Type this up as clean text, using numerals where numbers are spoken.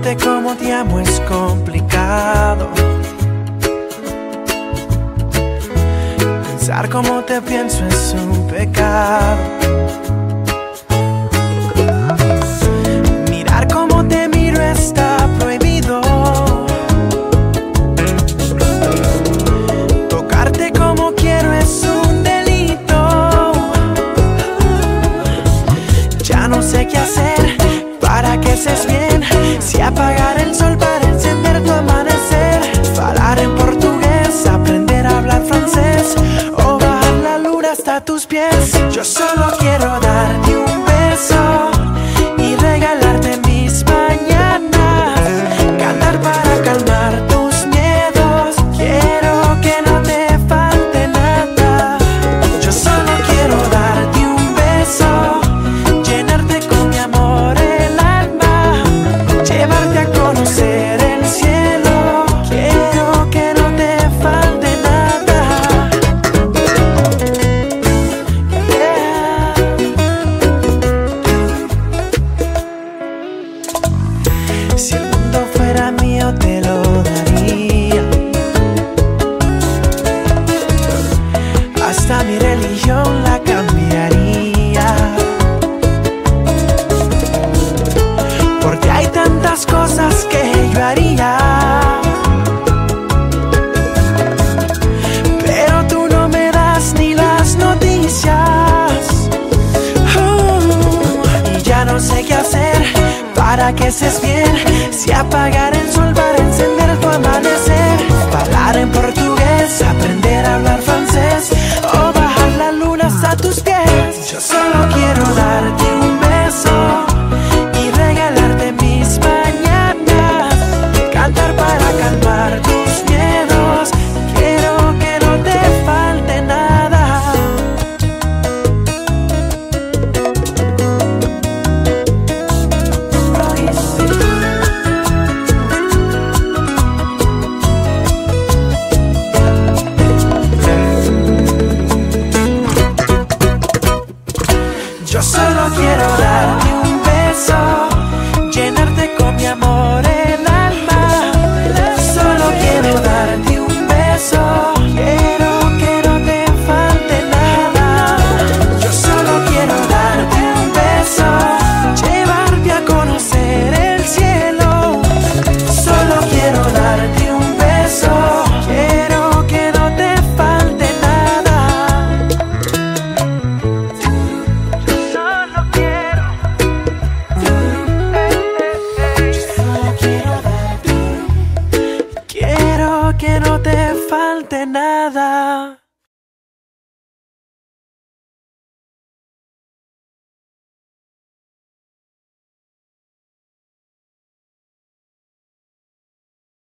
Decirte cómo te amo es complicado. Pensar cómo te pienso es un pecado. Mirar cómo te miro está prohibido. Tocarte como quiero es un delito. Ya no sé qué hacer para que estés bien. Si apagar el sol para encender tu amanecer, falar en portugués, aprender a hablar francés, o bajar la luna hasta tus pies. Yo solo quiero darte un beso y regalarte mis mañanas, cantar para calmar tus miedos. Quiero que no te falte nada. Yo solo quiero darte un beso, llenarte con mi amor el alma, llevarte a conocer el cielo. Quiero que no te falte nada. Yeah. Si el mundo fuera mío te lo daría, hasta mi religión la cambiaría, porque hay tantas cosas que yo haría, pero tú no me das ni las noticias. Y ya no sé qué hacer para que estés bien. Si apagar el sol para encender tu amanecer, hablar en portugués, aprender a hablar francés, o bajar la luna hasta tus pies. Yo solo quiero darte un beso y regalarte mis mañanas, cantar para calmar tus miedos. Quiero que no te falte nada. Yo solo quiero darte un beso